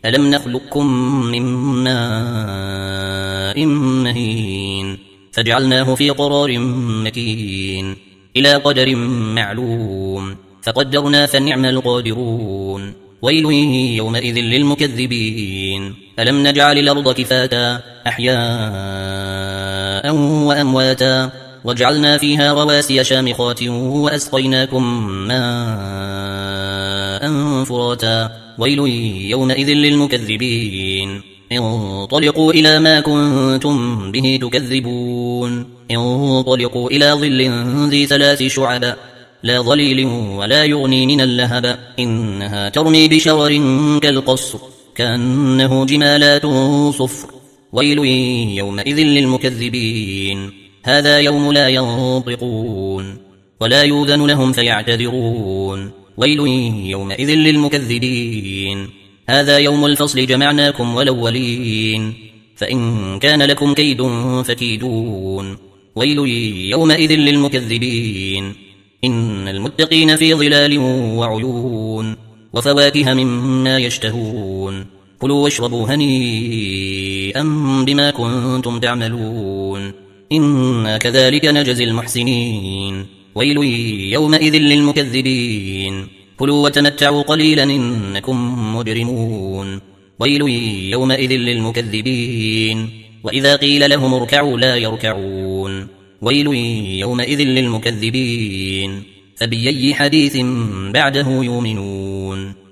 ألم نخلقكم من ماء مهين فجعلناه في قرار مكين إلى قدر معلوم فقدرنا فنعم القادرون. ويل يومئذ للمكذبين. ألم نجعل الأرض كفاتا أحياء وأمواتا وجعلنا فيها رواسي شامخات وأسقيناكم ماء فراتا. ويل يومئذ للمكذبين. انطلقوا إلى ما كنتم به تكذبون. انطلقوا إلى ظل ذي 3 شعب لا ظليل ولا يغني من اللهب إنها ترمي بشرر كالقصر كأنه جمالات صفر. ويل يومئذ للمكذبين. هذا يوم لا ينطقون ولا يؤذن لهم فيعتذرون. ويل يومئذ للمكذبين. هذا يوم الفصل جمعناكم والأولين فإن كان لكم كيد فكيدون. ويل يومئذ للمكذبين. إن المتقين في ظلال وعيون وفواكه مما يشتهون. كلوا واشربوا هنيئا بما كنتم تعملون إنا كذلك نجزي المحسنين. ويل يومئذ للمكذبين. كلوا وتمتعوا قليلا إنكم مجرمون. ويل يومئذ للمكذبين. وإذا قيل لهم اركعوا لا يركعون. ويل يومئذ للمكذبين. فبأي حديث بعده يؤمنون.